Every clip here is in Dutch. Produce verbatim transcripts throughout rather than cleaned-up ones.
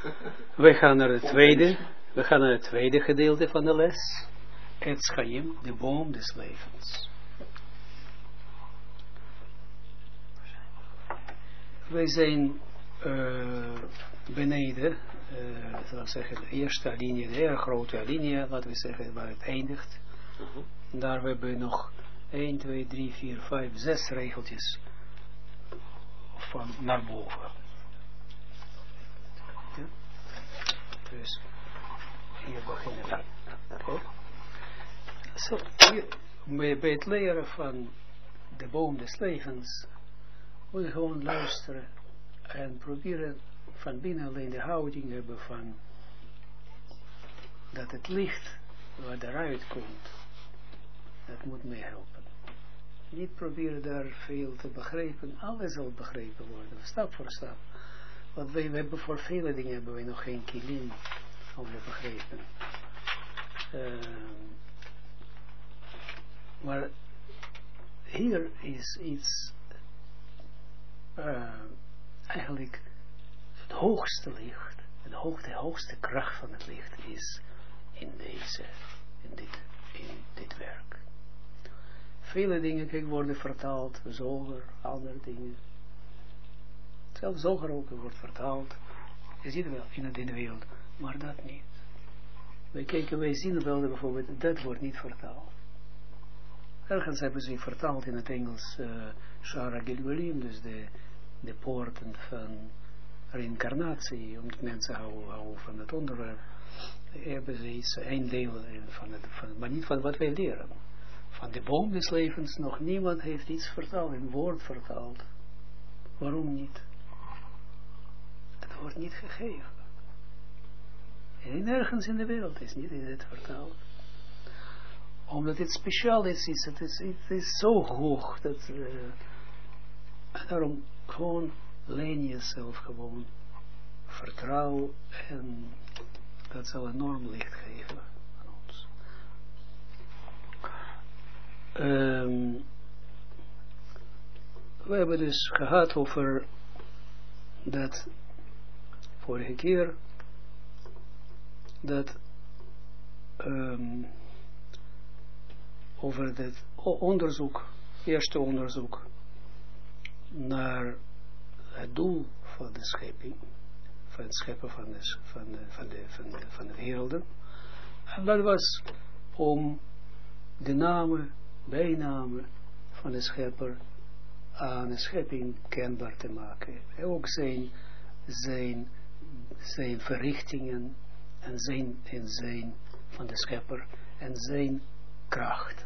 We gaan naar het tweede, we gaan naar het tweede gedeelte van de les. Het Chaim, de boom des levens. Wij zijn uh, beneden, uh, zal ik zeggen, de eerste linie, de erg grote linie, laten we zeggen, waar het eindigt. Uh-huh. Daar hebben we nog één, twee, drie, vier, vijf, zes regeltjes van naar boven. Ja? Dus hier beginnen we. Okay. So, hier, bij het leren van de boom des levens moet je gewoon luisteren en proberen van binnen alleen de houding hebben van dat het licht wat eruit komt, dat moet mij helpen. Niet proberen daar veel te begrijpen, alles zal begrepen worden, stap voor stap. Want wij we hebben voor vele dingen hebben we nog geen kilim om te begrijpen. Uh, maar hier is iets Uh, eigenlijk het hoogste licht, het hoogste, de hoogste kracht van het licht is in deze, in dit, in dit werk. Vele dingen kijk, worden vertaald, zoger, andere dingen. Zelfs zoger ook wordt vertaald. Je ziet wel in het in de wereld, maar dat niet. Wij kijken, wij zien wel bijvoorbeeld, dat wordt niet vertaald. Ergens hebben ze vertaald in het Engels uh, Shara Gilgulim, dus de, de poorten van reïncarnatie, omdat mensen houden, houden van het onderwerp, hebben ze iets, een deel van het, van, maar niet van wat wij leren. Van de boom des levens nog niemand heeft iets vertaald, een woord vertaald. Waarom niet? Het wordt niet gegeven. En nergens in de wereld is niet in het vertaald. Omdat het speciaal is, is het, is, het is zo hoog, dat uh, daarom gewoon leen jezelf gewoon vertrouw en dat zal enorm licht geven aan ons. Um, we hebben dus gehad over dat vorige keer dat um, over het onderzoek, eerste onderzoek naar het doel van de schepping, van het scheppen van de, van de, van de, van de, van de werelden. En dat was om de namen, bijnamen van de schepper aan de schepping kenbaar te maken. En ook zijn, zijn, zijn verrichtingen en zijn, en zijn van de schepper en zijn kracht.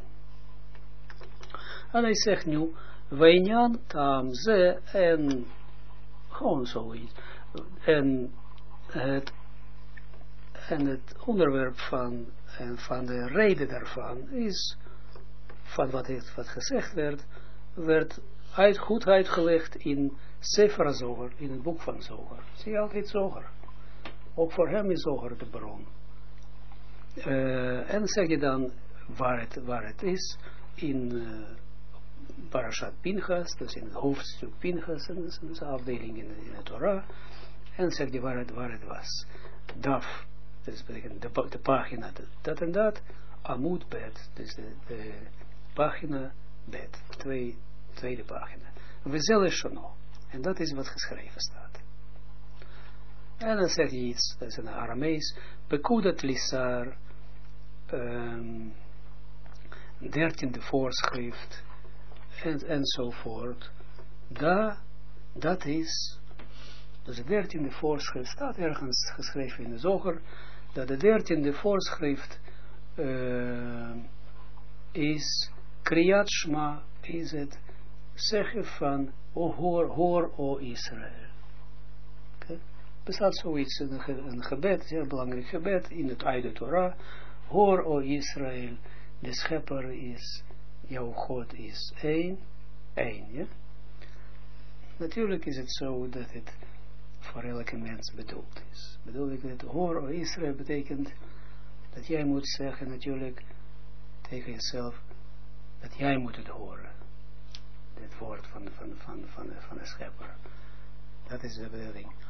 En hij zegt nu, Wijnjan, tam, ze, en gewoon zoiets. En het, en het onderwerp van, en van de reden daarvan is, van wat, heeft, wat gezegd werd, werd uit, goed uitgelegd in Sefer Zoger, in het boek van Zoger. Zie je altijd Zoger. Ook voor hem is Zoger de bron. Uh, en zeg je dan, waar het, waar het is, in uh, Parashat Pinchas, dus in het hoofdstuk Pinchas, en dat is een afdeling in, in de Torah, en zeg je waar het, waar het was. Daf, dat betekent de, de pagina, dat en dat, Amud Bet, dus de, de pagina Bet, twee, tweede pagina. We zullen shono, en dat is wat geschreven staat. En dan zegt hij iets, dat is een Aramees, Pekudat Lissar, um, dertiende voorschrift en, enzovoort. Da, dat is, dus de dertiende voorschrift staat ergens geschreven in de Zoger, dat de dertiende voorschrift uh, is Kriyat Shma, is het zeggen van, o hoor, hoor o Israël. Okay. Bestaat zoiets, een, ge, een gebed, een zeer belangrijk gebed in het Oude Torah, hoor o Israël, de schepper is, jouw God is één, één, ja. Natuurlijk is het zo dat het voor elke mens bedoeld is. Bedoel ik dat hoor o Israël betekent dat jij moet zeggen natuurlijk tegen jezelf dat jij moet het horen. Dit woord van, van, van, van, van de schepper. Dat is de bedoeling.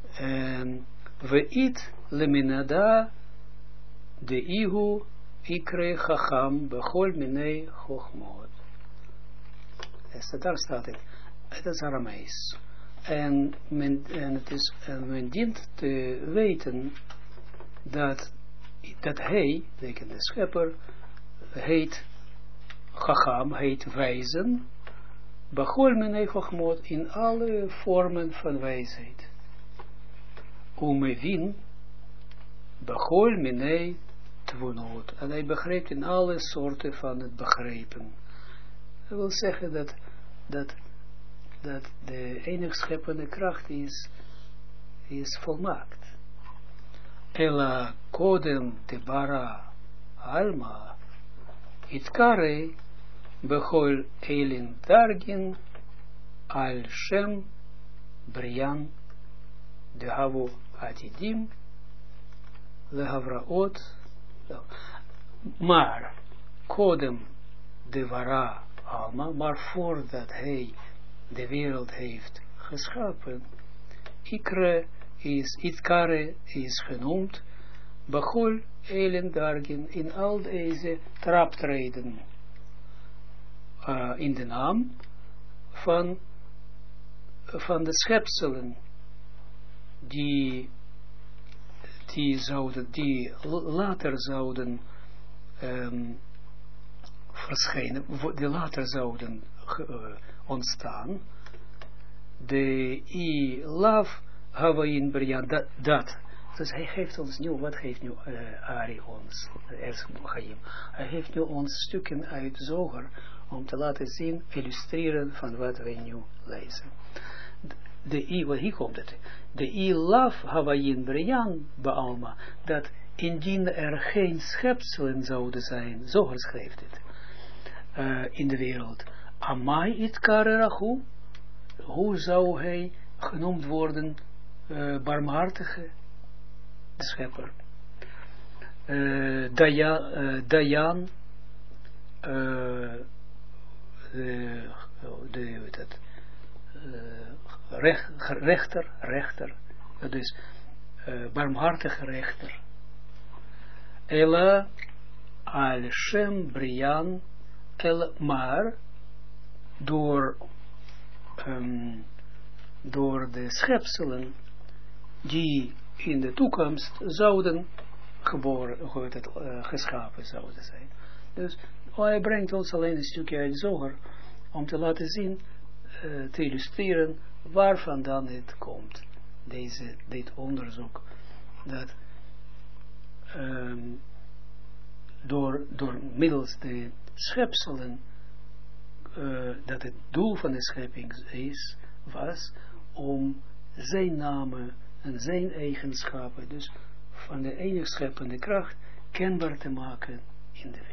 En Veit leminada de ihu ikre chacham bechol minei chochmot. Dus daar staat het. Het is Aramees. En, men, en, het is, en men dient te weten dat, dat hij, de schepper, heet chacham, heet wijzen, bechol minei chochmot, in alle vormen van wijsheid. Umevin, bechol minei tvunot. En hij begrijpt in alle soorten van het begrijpen. Dat wil zeggen dat, dat, dat de enige scheppende kracht is, is volmaakt. Ela kodem de bara alma, itkare, bechol elin dargin, al shem, brian, de havo atidim, le havraot, maar, kodem de vara alma, maar voordat hij de wereld heeft geschapen, ikre is, itkare is genoemd, bechol elen dargin, in al deze traptreden, uh, in de naam van, van de schepselen, die die zouden, die later zouden um, verschijnen, die later zouden uh, ontstaan, de i laf havain brian, dat, dat. Dus hij geeft ons nu, wat geeft nu uh, Ari ons, Erschem hij geeft nu ons stukken uit Zoger, om te laten zien, illustreren van wat wij nu lezen. De i, wat hier komt het, de i laf havayin brian baalma, dat indien er geen schepselen zouden zijn, zo schrijft het, uh, in de wereld, amai it karerachu, hoe zou hij genoemd worden, uh, barmhartige, de schepper, uh, Daya, uh, Dayan, uh, de, de, weet het, uh, Rech, rechter, rechter, dus uh, barmhartige rechter. Ela al Shem Brian El maar door, um, door de schepselen die in de toekomst zouden geboren, het, uh, geschapen zouden zijn. Dus hij brengt ons alleen een stukje uit Zoger om te laten zien, uh, te illustreren waar vandaan het komt, deze, dit onderzoek, dat um, door, door middels de schepselen, uh, dat het doel van de schepping is, was, om zijn namen en zijn eigenschappen, dus van de enige scheppende kracht, kenbaar te maken in de wereld.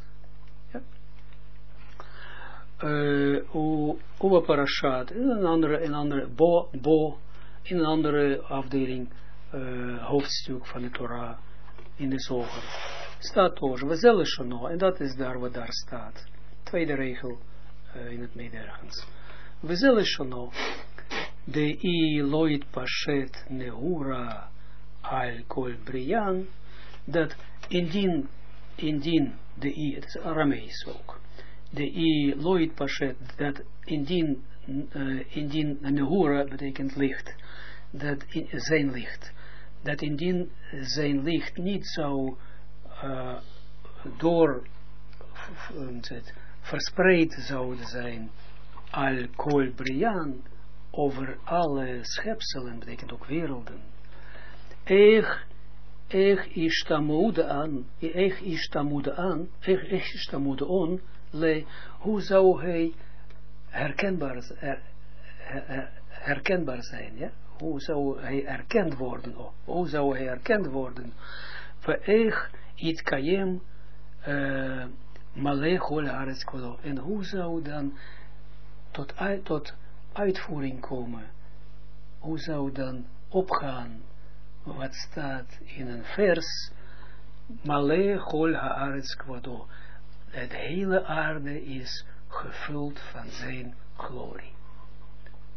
Uwa uh, Parashat, in een andere, in een andere bo, bo, in een andere afdeling, uh, hoofdstuk van de Torah, in de Zoger, staat тоже, we zullen shono, en dat is daar wat daar staat, tweede regel, uh, in het midden ergens, we zullen shono, de i loit pashet neura al kol brian, dat indien, indien, de i, het is Aramees ook, de i loit pashet, dat indien, uh, indien nehura betekent licht, dat in, zijn licht, dat indien zijn licht niet zou uh, door uh, verspreid zouden zijn al kol brian, over alle schepselen, betekent ook werelden, eich eich ishtamude aan, eich ishtamude aan, eich ishtamude on, le, hoe zou hij herkenbaar, her, her, herkenbaar zijn, ja? Hoe zou hij erkend worden, oh, hoe zou hij erkend worden, ve'ech it kayem uh, malech hol haaretz kolo, en hoe zou dan tot, tot uitvoering komen, hoe zou dan opgaan, wat staat in een vers, malech hol haaretz kolo, het hele aarde is gevuld van zijn glorie.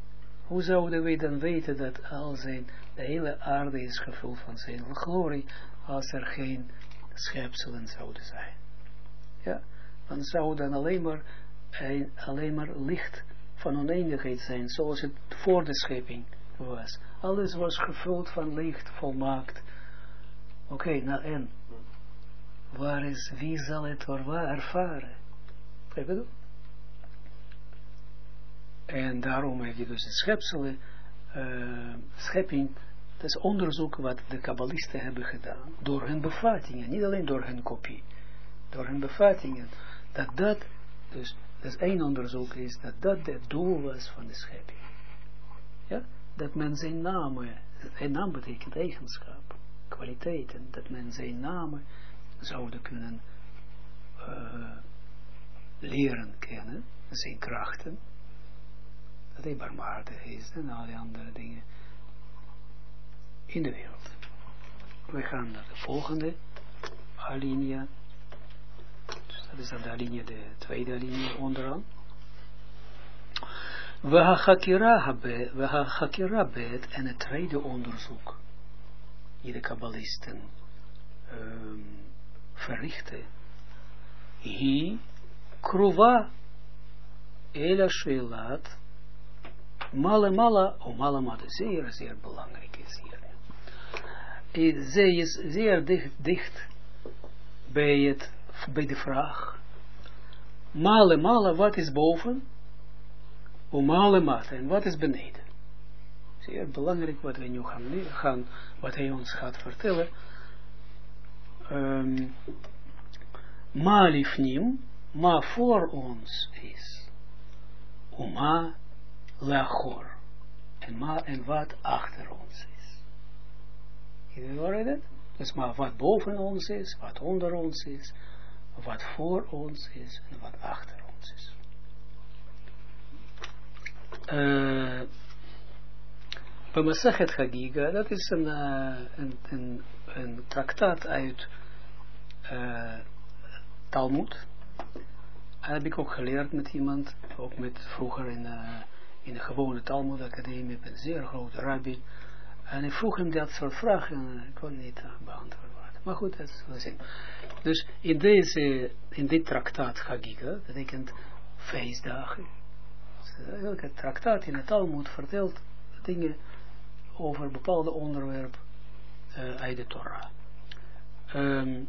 Hoe zouden wij dan weten dat al zijn, de hele aarde is gevuld van zijn glorie, als er geen schepselen zouden zijn? Ja, dan zou dan alleen maar, een, alleen maar licht van oneindigheid zijn, zoals het voor de schepping was. Alles was gevuld van licht, volmaakt. Oké, okay, nou en, waar is, wie zal het ervaren? Begrijp je dat? En daarom heb je dus het schepselen, uh, schepping, dat is onderzoek wat de kabbalisten hebben gedaan, door hun bevattingen, niet alleen door hun kopie, door hun bevattingen, dat dat, dus, dat is één onderzoek is, dat dat het doel was van de schepping. Ja, dat men zijn namen, een naam betekent eigenschap, kwaliteiten, dat men zijn namen zouden kunnen uh, leren kennen, zijn krachten, dat hij barmhartig is en al die andere dingen in de wereld. We gaan naar de volgende alinea. Dus dat is dan de alinea, de tweede alinea onderaan. We ha chakira bet en het tweede onderzoek die de kabbalisten um, verrichten. Hi kruva ela shelat Male mala, o mala mala, zeer, zeer belangrijk is hier. Zij is zeer dicht, dicht bij, het, bij de vraag. Male mala, wat is boven? O male mata, en wat is beneden? Zeer belangrijk wat we nu gaan leren, gaan, wat hij ons gaat vertellen. Um, ma lifnim, ma voor ons is. O ma lachor. En, ma, en wat achter ons is. Jullie horen dat? Dus maar wat boven ons is, wat onder ons is, wat voor ons is en wat achter ons is. Uh, bij Masechet Chagiga, dat is een, uh, een, een, een traktaat uit uh, Talmud. Dat heb ik ook geleerd met iemand, ook met vroeger in uh, in de gewone Talmud Academie met een zeer grote rabbi. En ik vroeg hem dat soort vragen en ik kon niet uh, beantwoord worden. Maar goed, dat is wel zien. Dus in deze, in dit traktaat Chagiga, dat betekent feestdagen. Dus elke traktaat in de Talmud vertelt dingen over bepaalde onderwerpen uh, uit de Torah. Um,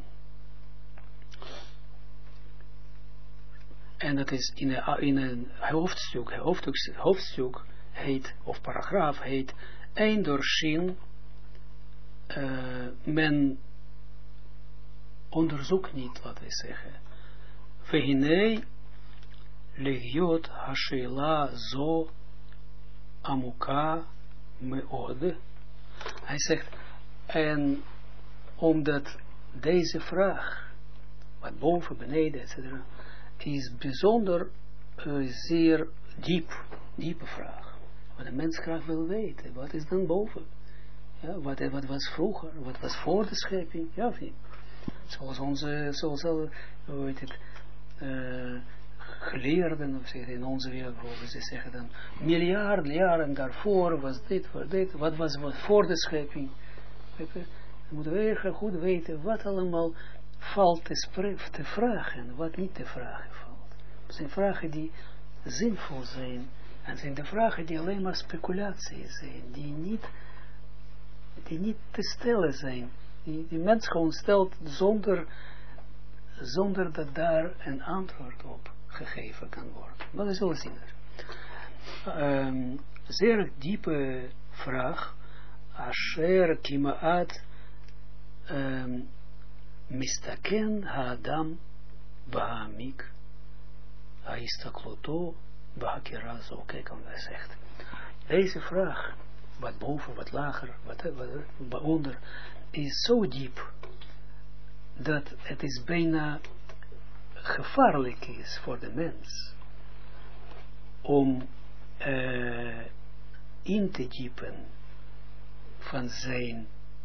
En dat is in een, in een hoofdstuk, hoofdstuk, hoofdstuk heet, of paragraaf heet, een door Shin, uh, men onderzoekt niet, wat wij zeggen. Vehinei legiot hashela zo amuka meode. Hij zegt, en omdat deze vraag, wat boven, beneden, et cetera, is bijzonder uh, zeer diep, diepe vraag. Wat de mens graag wil weten. Wat is dan boven? Ja, wat, wat was vroeger? Wat was voor de schepping? Ja, of niet? Zoals onze, zoals alle, hoe heet het, uh, geleerden, of zeg, in onze wereld, ze zeggen dan, miljarden jaren daarvoor was dit, was dit, wat was wat voor de schepping? Dan moeten we erg goed weten wat allemaal valt te, te vragen, wat niet te vragen valt. Het zijn vragen die zinvol zijn, en zijn de vragen die alleen maar speculatie zijn, die niet, die niet te stellen zijn, die die mens gewoon stelt zonder, zonder dat daar een antwoord op gegeven kan worden. Maar dat is wel zien. Um, zeer diepe vraag, asher kimaat um, mistaken ha-adam ba'amik ha-istakloto ba'akira, zo kijken wij zegt. Deze vraag, wat boven, wat lager, wat, wat, wat onder, is zo diep, dat het is bijna gevaarlijk is voor de mens om uh, in te diepen van zijn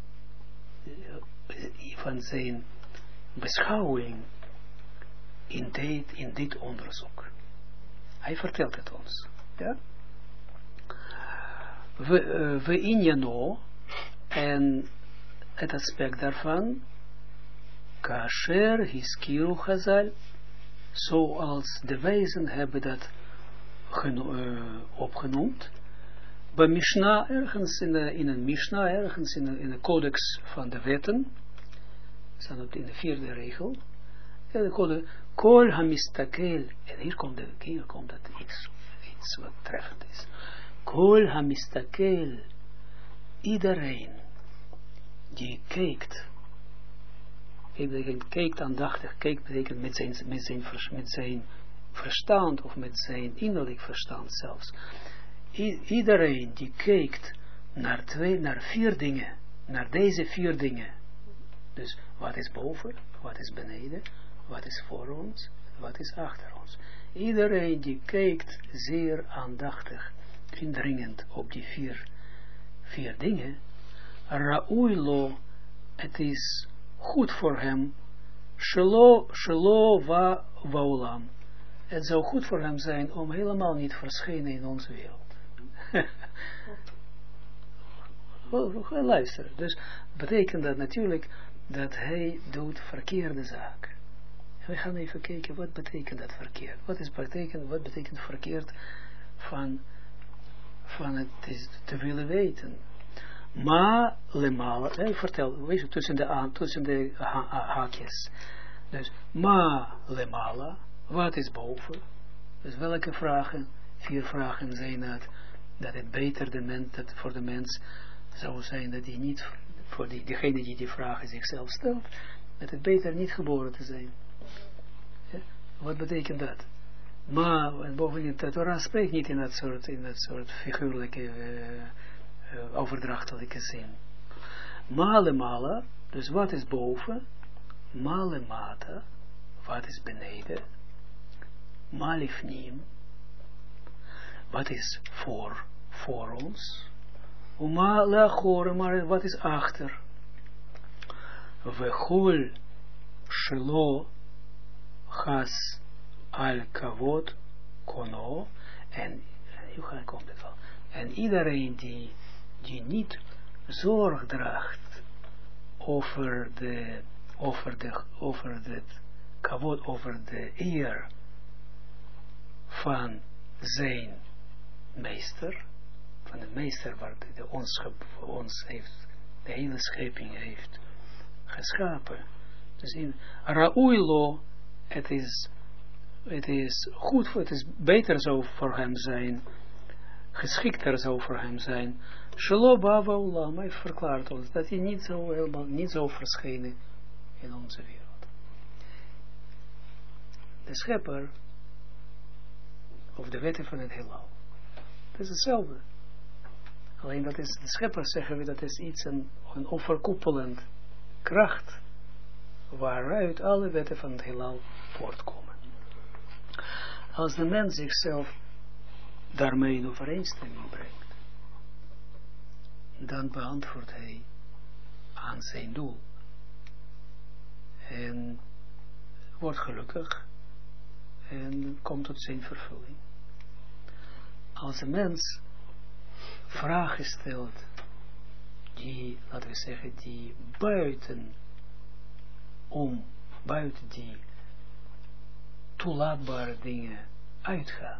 van zijn beschouwing in dit, in dit onderzoek. Hij vertelt het ons. Ja? we, uh, we injano, en het aspect daarvan, kasher hiskiru chazal, zoals de wijzen hebben dat geno, uh, opgenoemd, bij Mishnah, ergens in, de, in een Mishnah, ergens in een, in een codex van de wetten, staan op in de vierde regel, ja, de code, kol hamistakel, en hier komt, de, hier komt het iets, iets wat terecht is, kol hamistakel, iedereen die kijkt, betekent kijkt aandachtig, kijkt betekent met zijn, met zijn, met zijn verstand, of met zijn innerlijk verstand zelfs, I, iedereen die kijkt naar twee, naar vier dingen, naar deze vier dingen, dus wat is boven, wat is beneden, wat is voor ons, wat is achter ons. Iedereen die kijkt zeer aandachtig, indringend op die vier, vier dingen, ra'uilo, het is goed voor hem, shelo, shelo va vaulam. Het zou goed voor hem zijn om helemaal niet verschenen in onze wereld. Luister, dus betekent dat natuurlijk dat hij doet verkeerde zaken. We gaan even kijken, wat betekent dat verkeerd? Wat, is betekent, wat betekent verkeerd van, van het is te willen weten? Ma lemala, hij vertelt, weet je, tussen de, aan, tussen de ha, ha, haakjes. Dus, ma lemala, wat is boven? Dus welke vragen, vier vragen zijn het, dat het beter de mens, dat voor de mens zou zijn, dat hij niet, voor die, degene die die vragen zichzelf stelt, dat het beter niet geboren te zijn. Ja? Wat betekent dat? Maar, en bovendien, de Torah spreekt niet in dat soort, in dat soort figuurlijke, uh, uh, overdrachtelijke zin. Male mala, dus wat is boven? Male mata, wat is beneden? Malifnim, wat is voor, voor ons? Uma lachore, maar wat is achter? Vechol shelo has al kavod kono, en hoe komt het wel? En iedereen die, die niet zorg draagt over de, over de, over de kavod, over de eer van zijn meester, van de meester waar de ons, ons heeft, de hele schepping heeft geschapen. Dus in Ra'uilo, het is, het is goed, het is beter zou voor hem zijn, geschikter zou voor hem zijn. Shelo bava ulam, hij verklaart ons dat hij niet zo helemaal, niet zo verschijnen in onze wereld. De schepper, of de wetten van het heelal. Het is hetzelfde. Alleen dat is, de schepper zeggen we, dat is iets, een, een overkoepelend kracht, waaruit alle wetten van het heelal voortkomen. Als de mens zichzelf daarmee in overeenstemming brengt, dan beantwoordt hij aan zijn doel. En wordt gelukkig en komt tot zijn vervulling. Als een mens vragen stelt, die, laten we zeggen, die buiten, om, buiten die toelaatbare dingen uitgaan,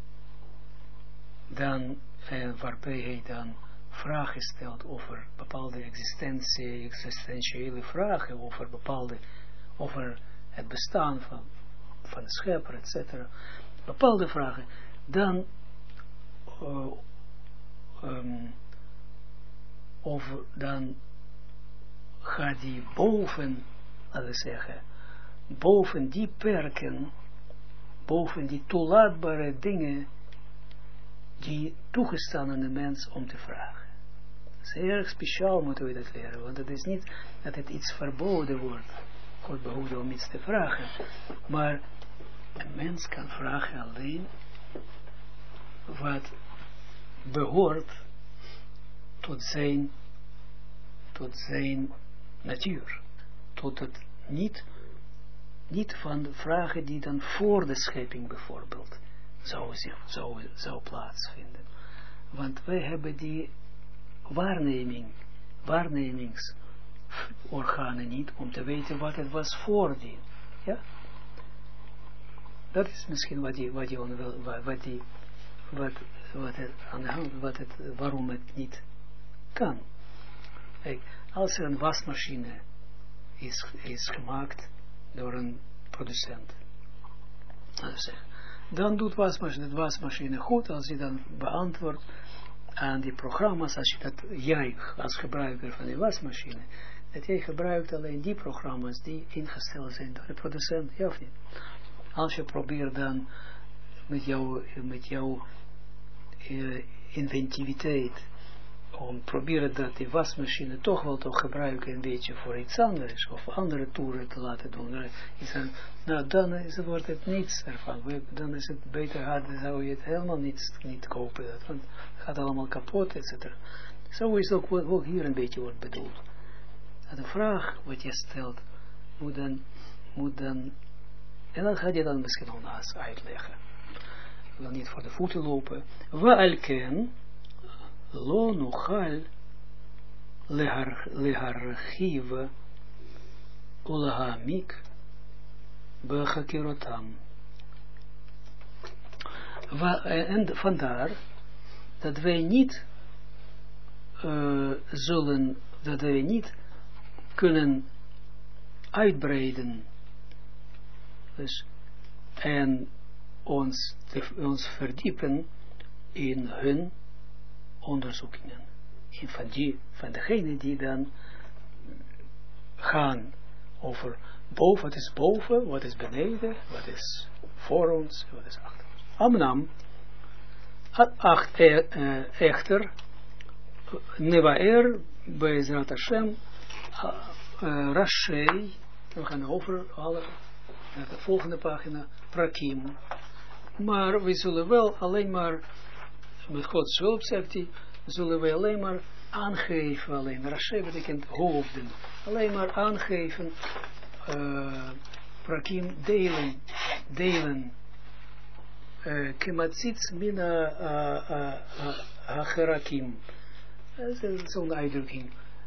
dan, en waarbij hij dan vragen stelt over bepaalde existentie, existentiële vragen, over bepaalde, over het bestaan van, van de schepper, et cetera, bepaalde vragen, dan uh, um, of dan gaat hij boven, laten we zeggen, boven die perken, boven die toelaatbare dingen die toegestaan aan de mens om te vragen. Zeer erg speciaal moeten we dat leren, want het is niet dat het iets verboden wordt, God behoede om iets te vragen, maar een mens kan vragen alleen wat behoort tot zijn, tot zijn natuur, tot het niet, niet van de vragen die dan voor de schepping bijvoorbeeld zou, zou, zou plaatsvinden. Want wij hebben die waarneming, waarnemingsorganen niet, om te weten wat het was voordien. Ja? Dat is misschien wat die, wat die, wat die, wat, wat het, aan de hand, wat het, waarom het niet kan. Kijk, als er een wasmachine is, is gemaakt door een producent, dan doet wasmachine, de wasmachine goed als je dan beantwoordt aan die programma's, als je dat, jij als gebruiker van die wasmachine, dat jij gebruikt alleen die programma's die ingesteld zijn door de producent, ja of niet? Als je probeert dan met jouw, met jouw uh, inventiviteit, om proberen dat die wasmachine toch wel te gebruiken een beetje voor iets anders, of andere toeren te laten doen, nou dan is het, wordt het niets ervan, dan is het beter, dan zou je het helemaal niet, niet kopen, dat, want het gaat allemaal kapot, et cetera. Zo is het ook, ook hier een beetje wordt bedoeld. En de vraag wat je stelt, moet dan, moet dan, en dan ga je dan misschien nog naast uitleggen. Ik wil niet voor de voeten lopen. Wa'alken lo nuchal leharchiv ulahamik bechakirotam. En vandaar dat wij niet uh, zullen, dat wij niet kunnen uitbreiden, dus, en ons, te, ons verdiepen in hun onderzoekingen. In van, die, van degene die dan gaan over boven, wat is boven, wat is beneden, wat is voor ons, wat is achter ons. Amnam, acht, uh, echter, Nevaer, Be'ezrat Hashem, uh, uh, Rashei, we gaan over alle, naar de volgende pagina, Prakim. Maar we zullen wel alleen maar, met Gods hulp zegt hij, zullen we alleen maar aangeven, alleen, Rashei betekent hoofden, alleen maar aangeven, uh, Prakim, delen, delen, Kematzitz mina hacherakim. Dat is zo'n uitdrukking.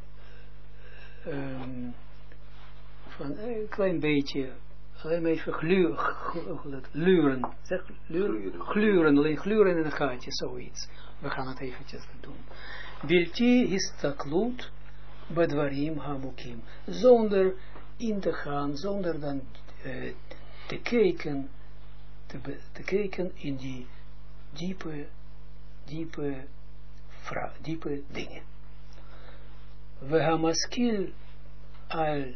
Um, van een klein beetje, alleen maar even gluren, gluren, zeg, gluren, gluren, alleen gluren in een gaatje, zoiets. We gaan het eventjes doen. Bilti histaklut badwarim hamukim. Zonder in te gaan, zonder dan uh, te kijken, te, be, te kijken in die diepe, diepe, fra, diepe dingen. We hamaskil al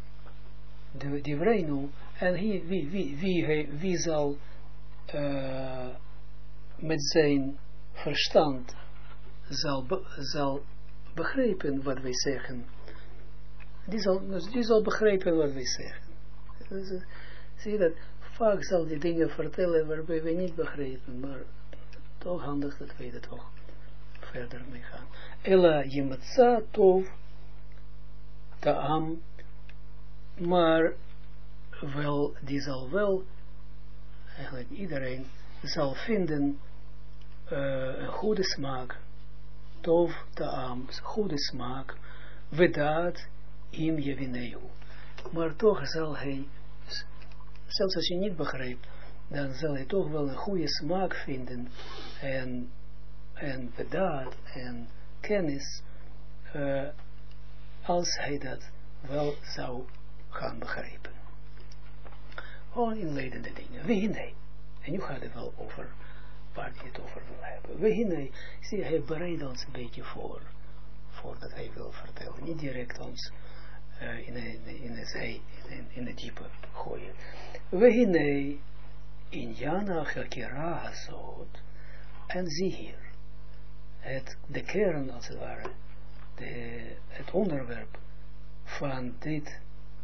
de divreinu, en wie, wie, wie, wie, wie zal uh, met zijn verstand zal, be, zal begrijpen wat wij zeggen. Die zal, die zal begrijpen wat wij zeggen. Dus, zie je dat? Vaak zal die dingen vertellen waarbij wij niet begrijpen, maar toch handig dat wij er toch verder mee gaan. Ela yematza tov ta'am, maar wel, die zal wel, eigenlijk iedereen zal vinden uh, een goede smaak, tov ta'am, goede smaak, vedaat im yevineu. Maar toch zal hij, zelfs als je niet begrijpt, dan zal hij toch wel een goede smaak vinden en, en bedaad en kennis, uh, als hij dat wel zou gaan begrijpen. Gewoon inleidende dingen. Wehinei. En nu gaat het wel over waar hij het over wil hebben. Wehinei. Zie, hij bereidt ons een beetje voor, voordat hij wil vertellen. Niet direct ons uh, in, in, in, het, in, in het diepe gooien. Wehinei. In Jana Chakira Hazot. En zie hier. Het, de kern als het ware. De, het onderwerp van dit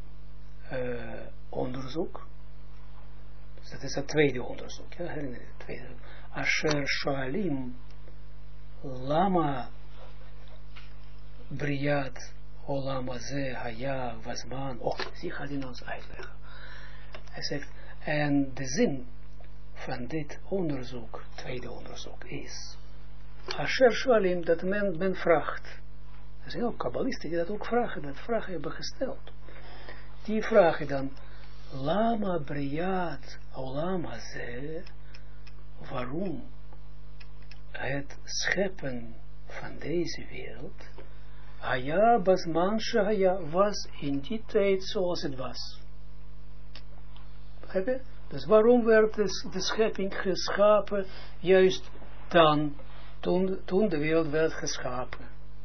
uh, onderzoek. Dus dat is het tweede onderzoek. Ja, herinner je het tweede. Asher Shoalim Lama Briat Olama Ze Haya Wazman. Och, zie gaat in ons uitleggen. Hij zegt, en de zin van dit onderzoek, tweede onderzoek, is Asher Shwalim, dat men, men vraagt. Er zijn ook kabbalisten die dat ook vragen, dat vragen hebben gesteld. Die vragen dan, Lama Briat Olam Hazeh, waarom het scheppen van deze wereld, Haya Basman Shahaya, was in die tijd zoals het was. Begrijp je? Dus waarom werd de, de schepping geschapen juist dan, toen, toen de wereld werd geschapen?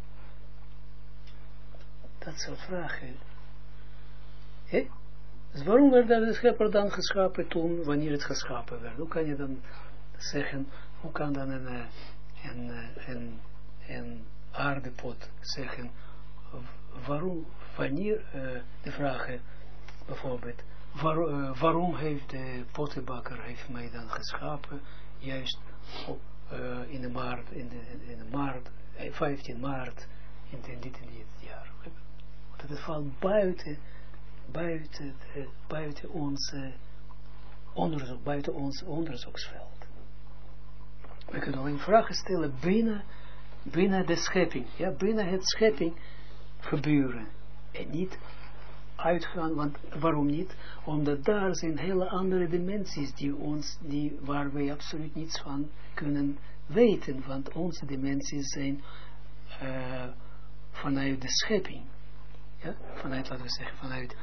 Dat soort vragen. He? Dus waarom werd de schepper dan geschapen toen, wanneer het geschapen werd? Hoe kan je dan zeggen, hoe kan dan een, een, een, een aardepot zeggen, waarom, wanneer, uh, de vragen bijvoorbeeld, waar, uh, waarom heeft de pottenbakker heeft mij dan geschapen, juist op, uh, in de maart, in de, in de maart, vijftien maart, in, de, in dit en dit jaar. Dat het valt buiten, buiten, de, buiten onze onderzoek, buiten ons onderzoeksveld. We kunnen alleen vragen stellen binnen, binnen de schepping, ja, binnen het schepping gebeuren. En niet uitgaan, want waarom niet? Omdat daar zijn hele andere dimensies die ons, die, waar wij absoluut niets van kunnen weten, want onze dimensies zijn uh, vanuit de schepping. Ja, vanuit, laten we zeggen, vanuit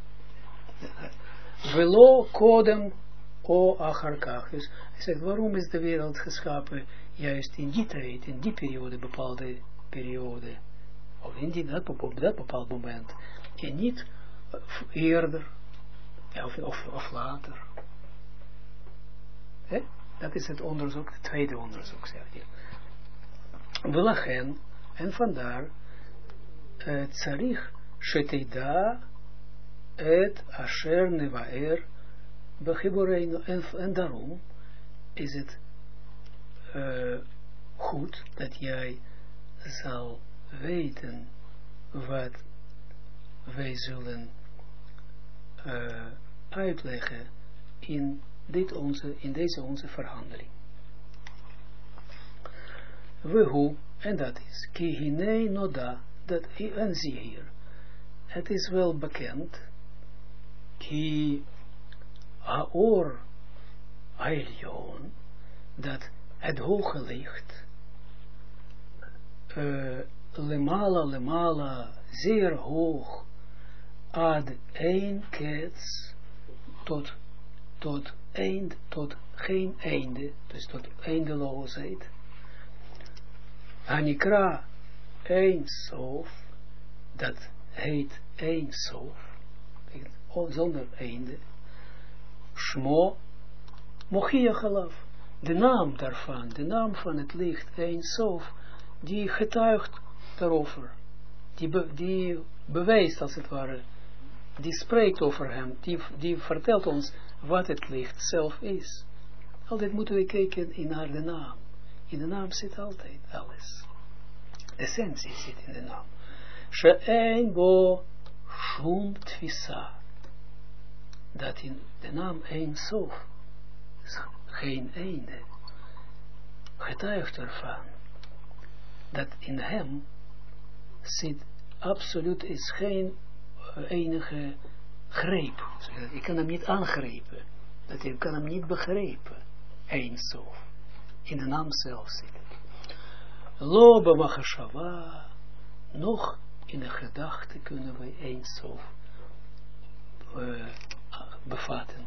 Velo kodem o acharkach. Dus hij zegt, waarom is de wereld geschapen juist in die tijd, in die periode, bepaalde periode, of in die, dat, op dat bepaald moment, en niet eerder, of, of, of later. He? Dat is het onderzoek, het tweede onderzoek, zegt hij. Welachen, en vandaar, tzarich shetida et asher nevaer bechiboreinu, en, en daarom is het uh, goed dat jij zal weten wat wij zullen uh, uitleggen in, dit onze, in deze onze verhandeling. We hoe, en dat is, ki hinei noda, dat, en zie hier, het is wel bekend, ki haor ailion, dat het hoge licht, uh, lemala, lemala, zeer hoog, ad een kets, tot, tot eind, tot geen einde, dus tot eindeloosheid, Anikra Ein Sof, dat heet Ein Sof, zonder einde, Shmo Mochiach Alav, de naam daarvan, de naam van het licht Ein Sof, die getuigt daarover, die, be, die bewijst als het ware, die spreekt over hem, die, die vertelt ons wat het licht zelf is. Altijd moeten we kijken in naar de naam. In de naam zit altijd alles. Essentie zit in de naam. She'ein bo shum tfisa. Dat in de naam Ein Sof geen einde. Getuigt ervan. Dat in hem zit absoluut is geen uh, enige greep. Ik kan hem niet aangrijpen. Dat ik kan hem niet begrijpen. Ein Sof. In de naam zelf zit het. Lo b'machashava, nog in de gedachte kunnen we Ein Sof uh, bevatten.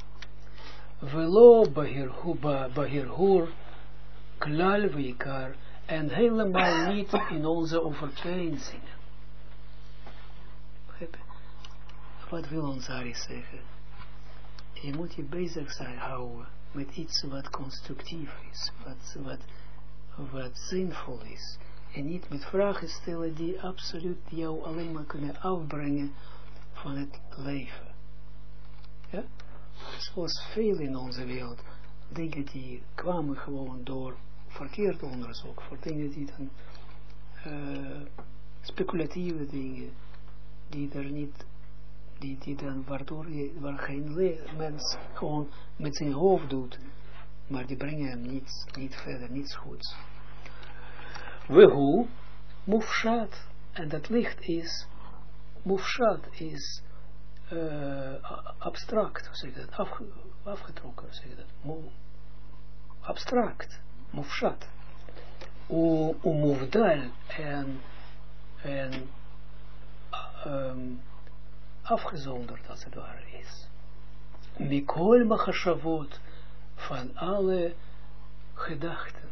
Velo bahirhur klal veikar, en helemaal niet in onze overpeinzingen. Wat wil ons Ari zeggen? Je moet je bezig zijn houden met iets wat constructief is, wat, wat, wat zinvol is. En niet met vragen stellen die absoluut jou alleen maar kunnen afbrengen van het leven. Ja? Zoals veel in onze wereld, dingen die kwamen gewoon door verkeerd onderzoek, voor dingen die dan uh, speculatieve dingen, die er niet, die, die dan waardoor je, waar geen mens gewoon met zijn hoofd doet, maar die brengen hem niets, niet verder, niets goeds. Wehu, mufshat. En dat licht is, mufshat is uh, abstract, hoe zeg je dat, Af, afgetrokken, hoe zeg je dat, Mo, abstract, mufshat. Umuvdal en, en um, afgezonderd als het ware is. Mikol machashavot van alle gedachten.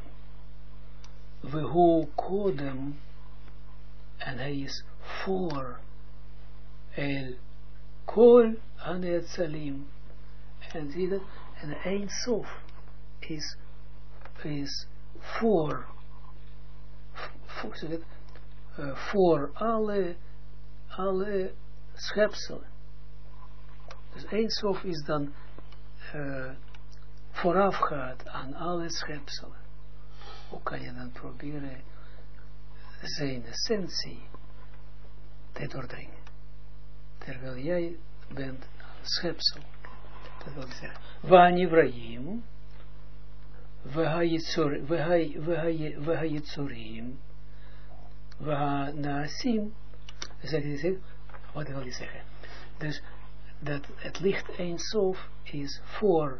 Wehu kodem en hij is voor el kol anetzalim. En zie dat? En Ein Sof is, is voor voor, zeg het, uh, voor alle alle schepselen. Dus Ein Sof is dan uh, voorafgaat aan alle schepselen. Hoe kan je dan proberen zijn essentie te doordringen? Terwijl jij bent een schepsel. Dat wil ik zeggen. Va'nivraim, v'hayitzorim, v'hanaasim. Wat wil je zeggen? Dus dat het licht Ein Sof is voor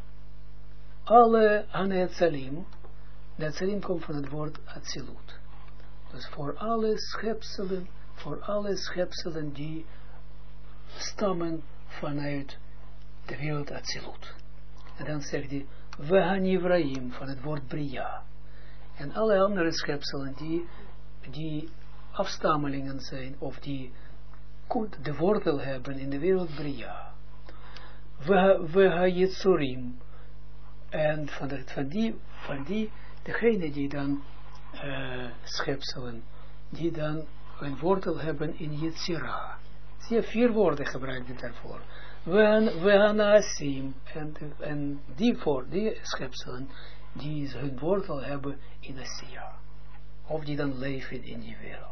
alle Hanetzalim. Netzalim komt van het woord Atzilut. Dus voor alle schepselen, voor alle schepselen die stammen vanuit de wereld Atzilut. En dan zegt hij, Vehanivraim, van het woord Bria. En alle andere schepselen die, die afstammelingen zijn, of die de wortel hebben in de wereld Bria. Vehayetsurim. En van, de, van, die, van die, degene die dan uh, schepselen, die dan een wortel hebben in Yetzira. Zie je, vier woorden gebruikt hij daarvoor. Ve'anasim, en, en die voor, die schepselen, die hun wortel hebben in Asiya. Of die dan leven in die wereld.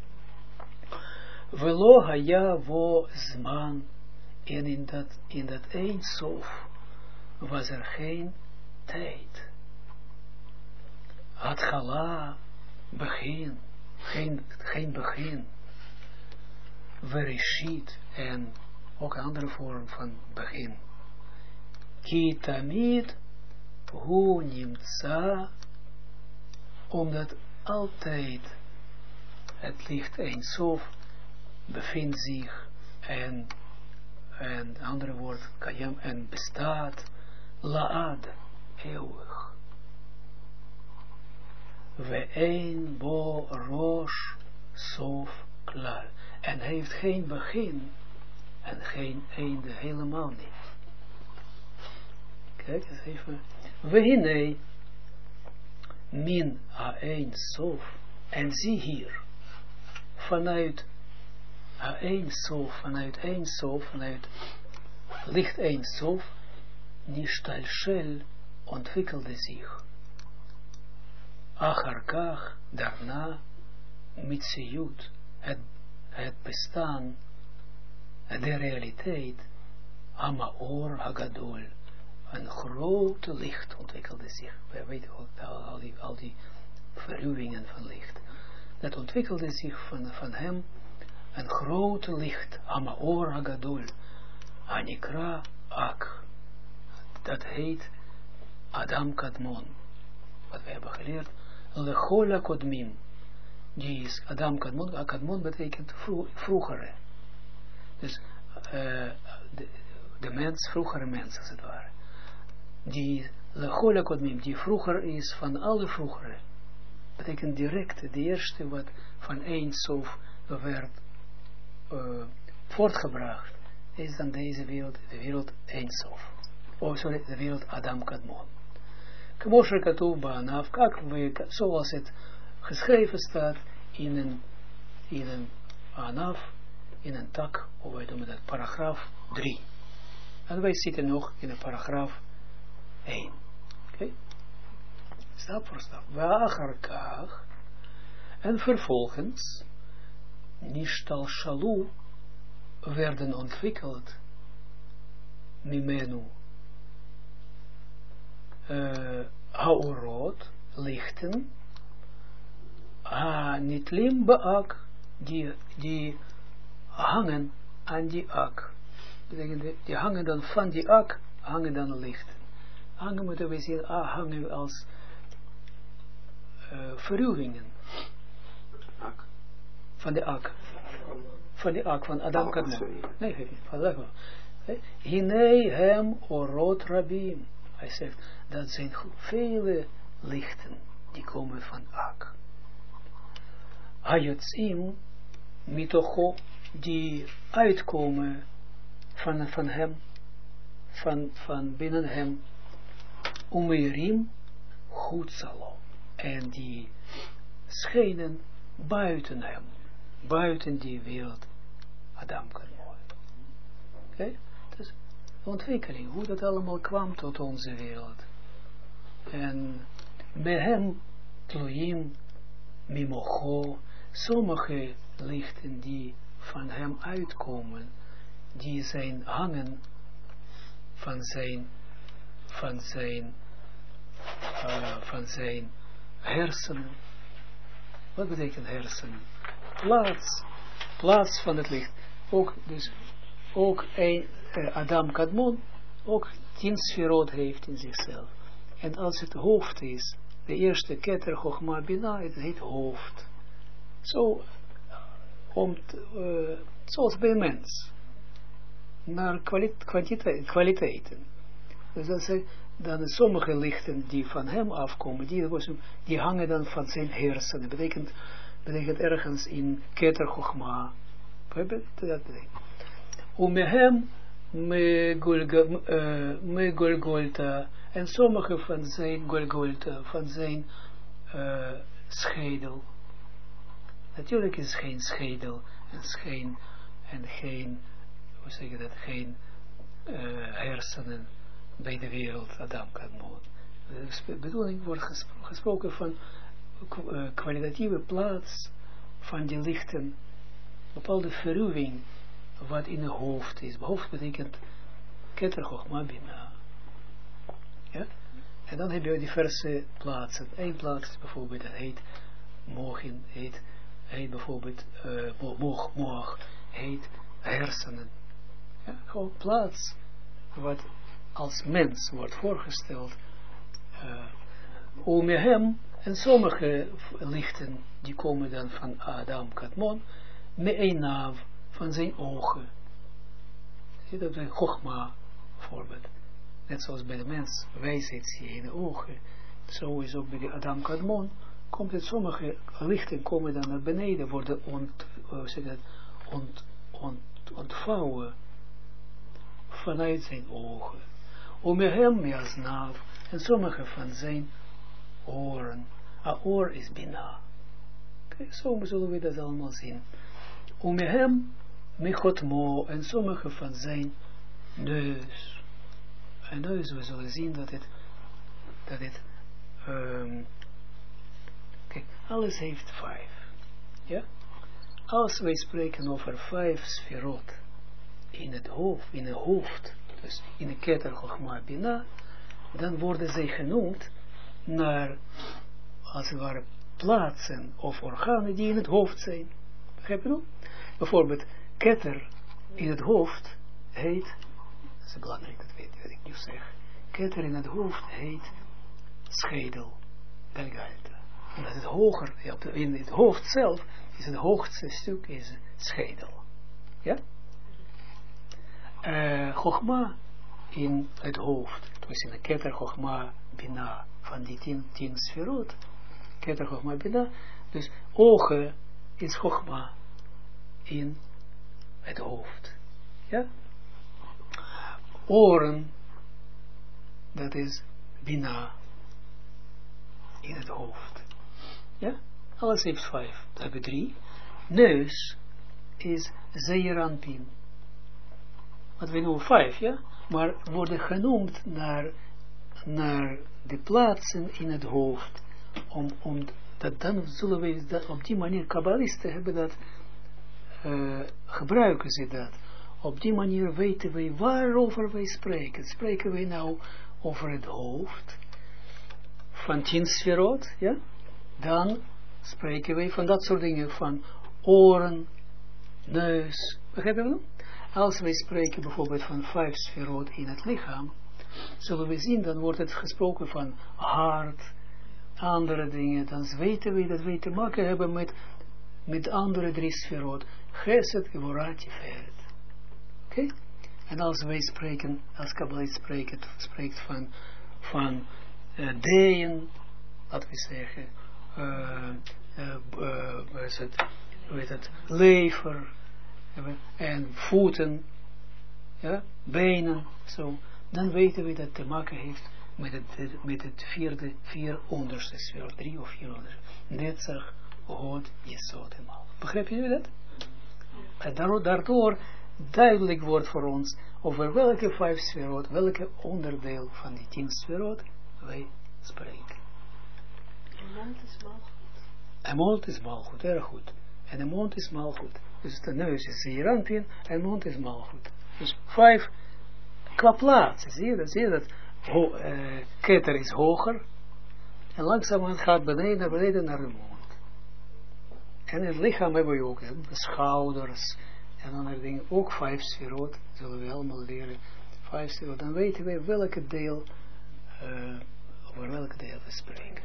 Velo haya vo zman, en in dat, in dat Ein Sof was er geen tijd. Hatchala, begin, geen, geen begin. Vereshit, en ook een andere vorm van begin. Ki tamid hu nimtza, omdat altijd het licht Ein Sof bevindt zich en en andere woord kayam en bestaat laad eeuwig. Ve'ein bo rosh sof klal. En hij heeft geen begin en geen einde, helemaal niet. Kijk eens even. Ve'hinei min ha'ein sof. En zie hier, vanuit Ein Sof, vanuit Ein Sof, vanuit licht Ein Sof, Nishtalshel ontwikkelde zich. Acharkach, daarna, Mitsiut, het, het bestaan, de realiteit, Hamaor Hagadol, een grote licht ontwikkelde zich. We weten ook al, al, die, al die verruwingen van licht. Dat ontwikkelde zich van, van hem, een grote licht, Hamaor Hagadol, Anikra Ak, dat heet Adam Kadmon, wat we hebben geleerd, Lechola Kodmim, die is Adam Kadmon, Kadmon betekent vro vroegere, dus uh, de, de mens, vroegere mens als het ware, die Lechola Kodmim, die vroeger is van alle vroegere, betekent direct, de eerste wat van Ein Sof werd Uh, voortgebracht, is dan deze wereld, de wereld Ein Sof. Oh, sorry, de wereld Adam Kadmon. Kmoshe Katuv Ba'anaf, zoals het geschreven staat in een, in een Anaf, in een tak, of wij noemen dat paragraaf drie. En wij zitten nog in een paragraaf één. Oké? Okay? Stap voor stap. Wa'acharkach, en vervolgens, Nishtal Shalu werden ontwikkeld Mimenu uh, Haorot lichten ah, nitlim beak, die, die hangen aan die ak. Die hangen dan van die ak, hangen dan licht. Hangen moeten we zien, ah, hangen als uh, verruwingen. Ak. Van de ak. Van de ak, van Adam Kadmon. Nee, van Adam. Hinei hem orot rabim. Hij zegt, dat zijn vele lichten die komen van ak. Hayotzim mitocho, die uitkomen van, van hem, van, van binnen hem, umerim goed salom. En die schijnen buiten hem, buiten die wereld, Adam Kadmon. Oké? Okay? Dus de ontwikkeling, hoe dat allemaal kwam tot onze wereld. En bij hem, tloim, mimocho, sommige lichten die van hem uitkomen, die zijn hangen van zijn, van zijn, uh, van zijn hersenen. Wat betekent hersenen? Plaats, plaats van het licht. Ook, dus, ook een, uh, Adam Kadmon, ook tien sferot heeft in zichzelf. En als het hoofd is, de eerste keter Chochma Bina, het heet hoofd. Zo, om, uh, zoals bij een mens. Naar kwaliteit, kwaliteiten. Dus dat zijn dan sommige lichten die van hem afkomen, die, die hangen dan van zijn hersenen. Dat betekent, betekent ergens in Keter Chochma. Dat betekent. Umehem me Golgolta. En sommige van zijn Golgolta, van zijn uh, schedel. Natuurlijk is geen schedel en geen, en geen hoe zeg je dat, geen uh, hersenen bij de wereld Adam Kadmon. De bedoeling wordt gespro gesproken van uh, kwalitatieve plaats van die lichten, bepaalde verruwing wat in het hoofd is. Hoofd betekent Keter Chochma Bina. Ja? En dan heb je diverse plaatsen. Eén plaats bijvoorbeeld, dat heet Mochin, heet, heet bijvoorbeeld uh, Moch, Moch, heet hersenen. Ja, gewoon plaats wat als mens wordt voorgesteld. Om uh, hem en sommige lichten die komen dan van Adam Kadmon met een naam van zijn ogen. Zie dat bij Chochma bijvoorbeeld. Net zoals bij de mens wijsheid zie je in de ogen. Zo is ook bij de Adam Kadmon. Komt het sommige lichten komen dan naar beneden worden ont, uh, zeg dat, ont, ont, ontvouwen vanuit zijn ogen. Om hem jasnaaf en sommige van zijn oren. A oor is bina. Okay, zo zullen we dat allemaal zien. Om hem mechotmo en sommige van zijn neus. En neus, we zullen zien dat het dat het um, kijk, alles heeft vijf. Ja? Als wij spreken over vijf sferot in het hoofd, in het hoofd, dus in de Keter Chochma Bina, dan worden zij genoemd naar, als het ware, plaatsen of organen die in het hoofd zijn. Begrijp je nog? Bijvoorbeeld, Keter in het hoofd heet, dat is belangrijk, dat weet je wat ik nu zeg. Keter in het hoofd heet schedel, Galgalta. Omdat het hoger, ja, in het hoofd zelf, is het hoogste stuk is schedel. Ja? Uh, Chochma in het hoofd, dus in de Keter Chochma Bina, van die tien, tien sferot, Keter Chochma Bina, dus ogen is Chochma in het hoofd. Ja? Oren, dat is Bina in het hoofd. Ja? Alles heeft vijf. Dat hebben we drie. Neus is Zeeranpin. Wat we noemen vijf, ja? Maar worden genoemd naar, naar de plaatsen in het hoofd. Om, om dat dan zullen we dat op die manier, kabbalisten hebben dat, uh, gebruiken ze dat. Op die manier weten wij waarover wij spreken. Spreken wij nou over het hoofd van tien sferot, ja? Dan spreken wij van dat soort dingen, van oren, neus, begrijpen we? Als wij spreken bijvoorbeeld van vijf sferot in het lichaam, zullen we zien, dan wordt het gesproken van hart, andere dingen, dan weten we dat wij te maken hebben met, met andere drie sferot, Gesed, Gevurah, Tiferet. Oké? Okay? En als wij spreken, als Kabbalist spreekt, spreekt van, van uh, deeën, laten we zeggen, uh, uh, uh, hoe is het, hoe heet het, lever, en voeten, ja, benen, zo, dan weten we dat het te maken heeft met het, met het vierde, vier onderste sfeer, drie of vier onderste. Netzach, Hod, Jesod en Mal. Begrijp je dat? En daardoor, daardoor duidelijk wordt voor ons over welke vijf sferot, welke onderdeel van die tien sferot wij spreken. En mond is malgoed. En mond is malgoed, erg goed. En de mond is malgoed. Dus de neus is Zeeranpien en mond is malgoed. Dus vijf qua plaats. Zie je dat? Zie je dat? Ho, uh, keter is hoger. En langzaam gaat beneden naar beneden naar de mond. En het lichaam hebben we ook. Hè? De schouders. En andere dingen. Ook vijf sferot. Zullen we allemaal leren. Vijf sferot. Dan weten we welke deel. Uh, over welke deel we spreken.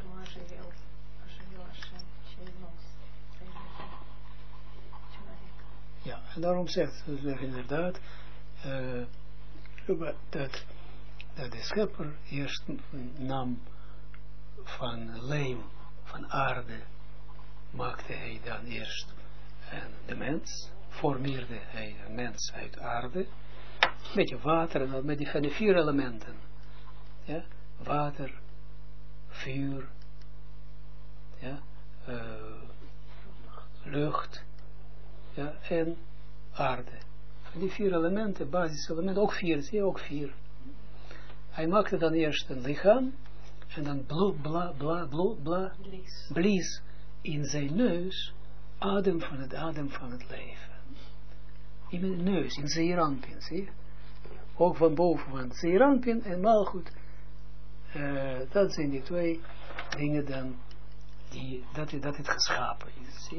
Ja, en daarom zegt ze inderdaad uh, dat, dat de schepper eerst nam van leem, van aarde, maakte hij dan eerst en de mens, formeerde hij een mens uit aarde, een beetje water en met die van de vier elementen. Ja, water, vuur, ja, uh, lucht, ja, en aarde. Van die vier elementen, basiselementen, ook vier, zie je ook vier. Hij maakte dan eerst een lichaam, en dan bla, bla, bla, bla, bla, blies. blies in zijn neus, adem van het adem van het leven. In de neus, in Zeeranpien, zie je? Ook van boven, van Zeeranpien en Malgoed. Uh, dat zijn die twee dingen dan, die, dat, dat het geschapen is, zie je?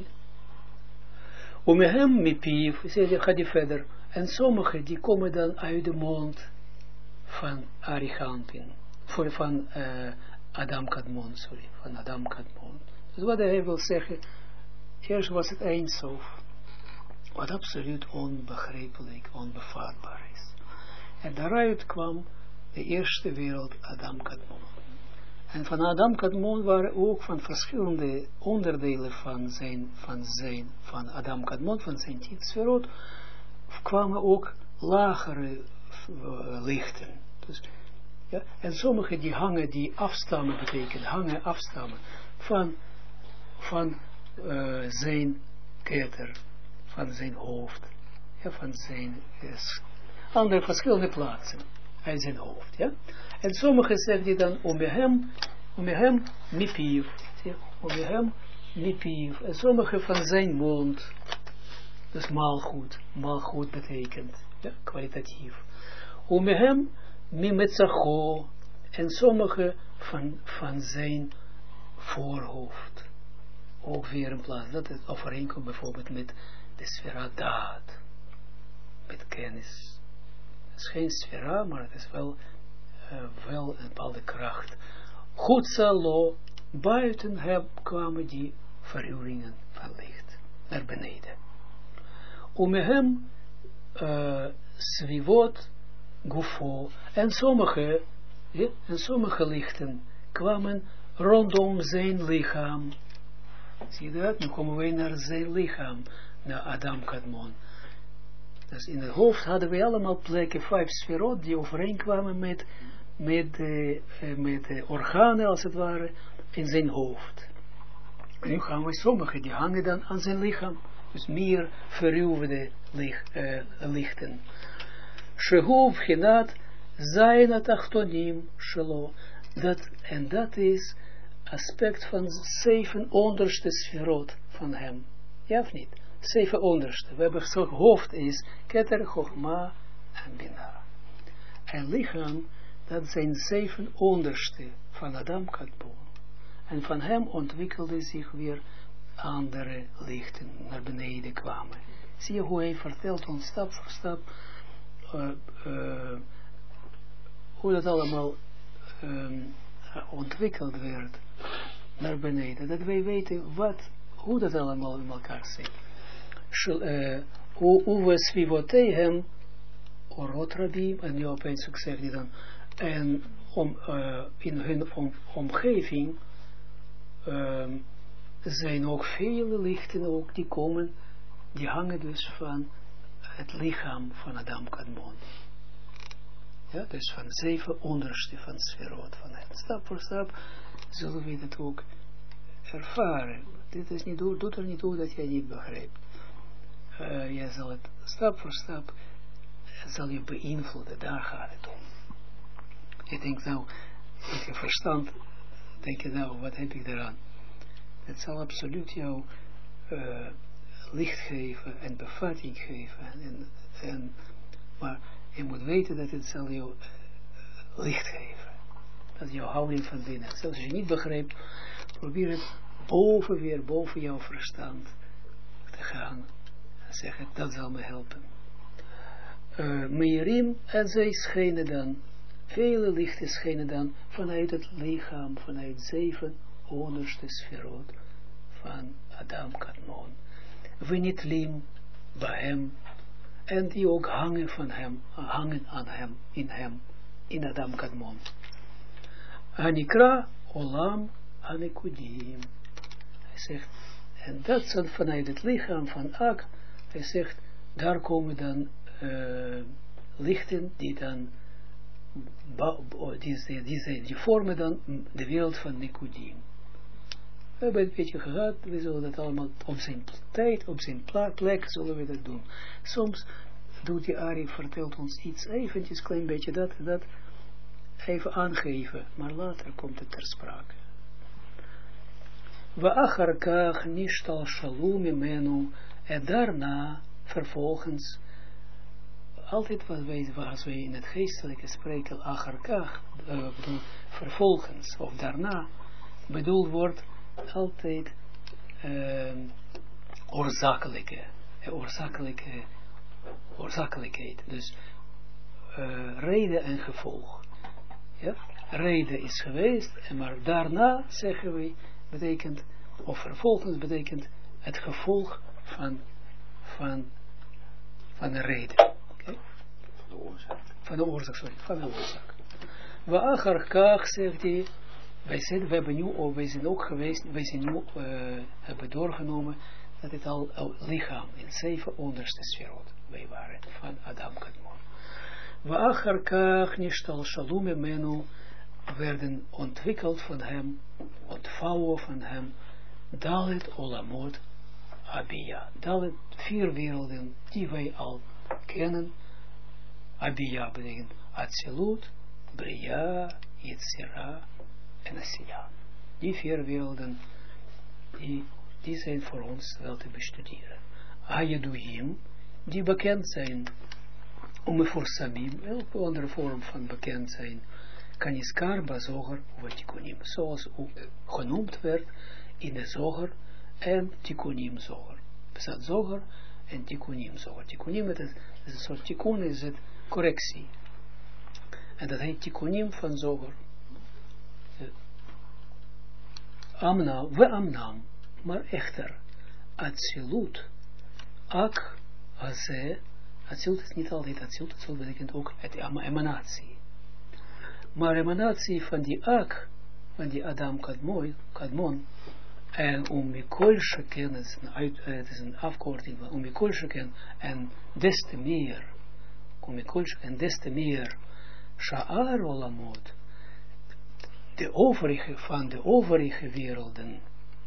Om hem mipief, gaat hij verder. En sommige die komen dan uit de mond van Arichampin. Voor van uh, Adam Kadmon, sorry. Van Adam Kadmon. Dus wat hij wil zeggen. Eerst was het Eindsof. Wat absoluut onbegrijpelijk, onbevaarbaar is. En daaruit kwam de eerste wereld Adam Kadmon. En van Adam Kadmon waren ook van verschillende onderdelen van zijn, van zijn, van Adam Kadmon, van zijn tien sferot, kwamen ook lagere uh, lichten. Dus, ja, en sommige die hangen, die afstammen betekent, hangen, afstammen, van, van uh, zijn keter, van zijn hoofd, ja, van zijn, uh, andere verschillende plaatsen uit zijn hoofd, ja. En sommigen zegt hij dan, om hem, om hem mipief, om hem mipief, en sommige van zijn mond, dus maalgoed, maalgoed betekent, ja, kwalitatief, om hem mimetzacho, en sommige van, van zijn voorhoofd, ook weer een plaats, dat het overeenkomt bijvoorbeeld met de sfera daad, met kennis. Het is geen sfera, maar het is wel Uh, wel een bepaalde kracht. Goed salo, buiten hem kwamen die verhuringen van licht naar beneden. Om hem uh, swivot gufo, en sommige, ja, en sommige lichten kwamen rondom zijn lichaam. Zie je dat? Nu komen wij naar zijn lichaam, naar Adam Kadmon. Dus in het hoofd hadden we allemaal plekken, vijf sferot, die overeenkwamen met, met, de, met de organen, als het ware, in zijn hoofd. En nu gaan we sommige, die hangen dan aan zijn lichaam. Dus meer verruwde licht, uh, lichten. Shehu vchinat zayin atachtonim shelo. Dat, en dat is aspect van zeven onderste sferot van hem. Ja of niet? Zeven onderste. We hebben gezegd, hoofd is Keter, Chogma en Bina. En lichaam, dat zijn zeven onderste van Adam Kadmon. En van hem ontwikkelde zich weer andere lichten naar beneden kwamen. Zie je hoe hij vertelt ons stap voor stap uh, uh, hoe dat allemaal um, ontwikkeld werd naar beneden. Dat wij weten wat, hoe dat allemaal in elkaar zit. Uwe svivotehem orot rabim, en nu opeens ook zegt hij dan, en om, uh, in hun om, omgeving um, zijn ook vele lichten ook die komen, die hangen dus van het lichaam van Adam Kadmon. Ja, dus van zeven onderste van sferot van hem. Stap voor stap zullen we dat ook ervaren. Dit is niet, doet er niet toe dat jij niet begrijpt. Uh, jij zal het stap voor stap zal je beïnvloeden, daar gaat het om. Je denkt nou, met je verstand, denk je nou, wat heb ik eraan? Het zal absoluut jou uh, licht geven en bevatting geven. En, en, maar je moet weten dat het zal jou uh, licht geven. Dat is jouw houding van binnen. Zelfs als je niet begrijpt, probeer het boven weer, boven jouw verstand te gaan. En zeggen, dat zal me helpen. Uh, Meirim, en zij schijnen dan, vele lichten schijnen dan vanuit het lichaam, vanuit zeven onderste sferot van Adam Kadmon. We niet lim bij hem, en die ook hangen van hem, hangen aan hem, in hem, in Adam Kadmon. Anikra olam anikudim. Hij zegt, en dat is vanuit het lichaam van Ak, hij zegt, daar komen dan uh, lichten die dan die, die, die, die vormen dan de wereld van Nikudim. We hebben het een beetje gehad, we zullen dat allemaal op zijn tijd, op zijn plek zullen we dat doen. Soms doet die Ari, vertelt ons iets, eventjes, klein beetje dat, dat, even aangeven, maar later komt het ter sprake. We acharkach nishtal shalom imenu, en daarna, vervolgens, altijd wat wij, als wij in het geestelijke spreken, acharkach, uh, bedoel, vervolgens, of daarna, bedoeld wordt altijd uh, oorzakelijke, oorzakelijke, oorzakelijkheid. Dus uh, reden en gevolg. Ja? Reden is geweest, en maar daarna, zeggen we, betekent, of vervolgens betekent het gevolg van, van, van de reden. Okay? Van de oorzaak. Van de oorzaak, sorry, van de oorzaak. We acharkach, zegt hij, wij zijn, we hebben nu, oh, wij zijn ook geweest, wij zijn nu, uh, hebben doorgenomen, dat het al, al lichaam in zeven onderste sferot, wij waren, van Adam Kadmon. We acharkach nishtal shalom imenu, werden ontwikkeld van hem, ontvouwen van hem, dalet olamot abia, dalet vier werelden die wij al kennen. Abia betekent Atzilut, Bria, Yetzira en Asiya. Die vier werelden, die, die zijn voor ons wel te bestuderen. Hayaduhim, die bekend zijn, om voor Samim, elke andere vorm van bekend zijn, Kaniskar bazoger of Tikkunim, zoals genoemd werd in de zoger en Tikkunim zoger. Bestaat zoger en Tikkunim zoger. Tikkunim is een soort tikkun, is het correctie. En dat heet Tikkunim van zoger. Amna, we amnam, maar echter, Atzilut, Ak, Aze, Atzilut is niet altijd Atzilut, Atzilut betekent ook het emanatie. Maar emanatie van die Ak, van die Adam Kadmon, Kadmon en om Mikol Sheken, het is een afkorting van om Mikol Sheken, en des te meer, om Mikol Sheken, en des te meer, Sha'ar Olamot, de overige van de overige werelden,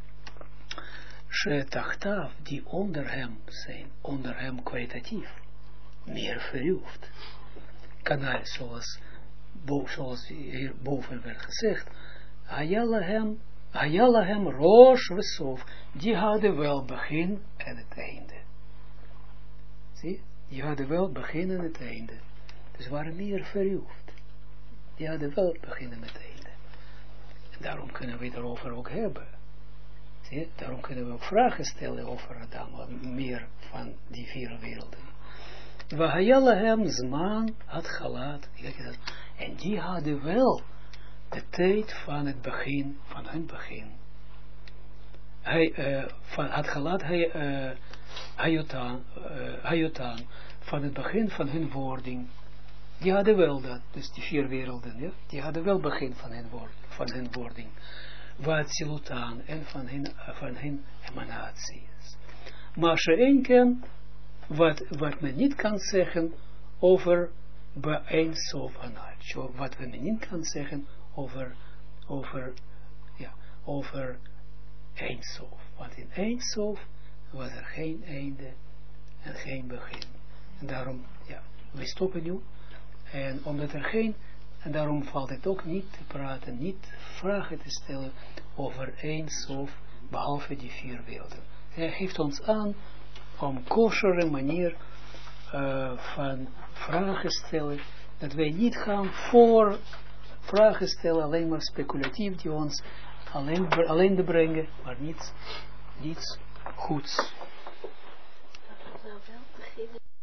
She'tachtav, die onder hem zijn, onder hem kwalitatief, meer verhoeft. Kanaal, zoals zoals hier boven werd gezegd, Hayalahem, Hayalahem Rosh Vesof, die hadden wel begin en het einde. Zie, die hadden wel begin en het einde. Dus waren meer verhoefd. Die hadden wel begin en het einde. En daarom kunnen we het erover ook hebben. Ja, daarom kunnen we ook vragen stellen over Adam, meer van die vier werelden. Vahayalahem zman had gelaat, en die hadden wel de tijd van het begin, van hun begin. Hij uh, van, had gelaat hij uh, hayotaan, uh, hayotaan, van het begin van hun wording. Die hadden wel dat, dus die vier werelden, ja, die hadden wel begin van hun, woord, van hun wording. Wat silutaan en van hun, van hun emanaties. Maar ze één ken, wat, wat men niet kan zeggen over Be'ein Sof Hanat. Wat men niet kan zeggen over, over, ja, over Ein Sof. Want in Ein Sof was er geen einde en geen begin. En daarom, ja, we stoppen nu. En omdat er geen, en daarom valt het ook niet te praten, niet vragen te stellen over Ein Sof, behalve die vier werelden. Hij geeft ons aan om kosheren manier uh, van vragen stellen, dat wij niet gaan voor vragen stellen, alleen maar speculatief, die ons alleen, alleen te brengen, maar niets, niets goeds. Dat we wel beginnen.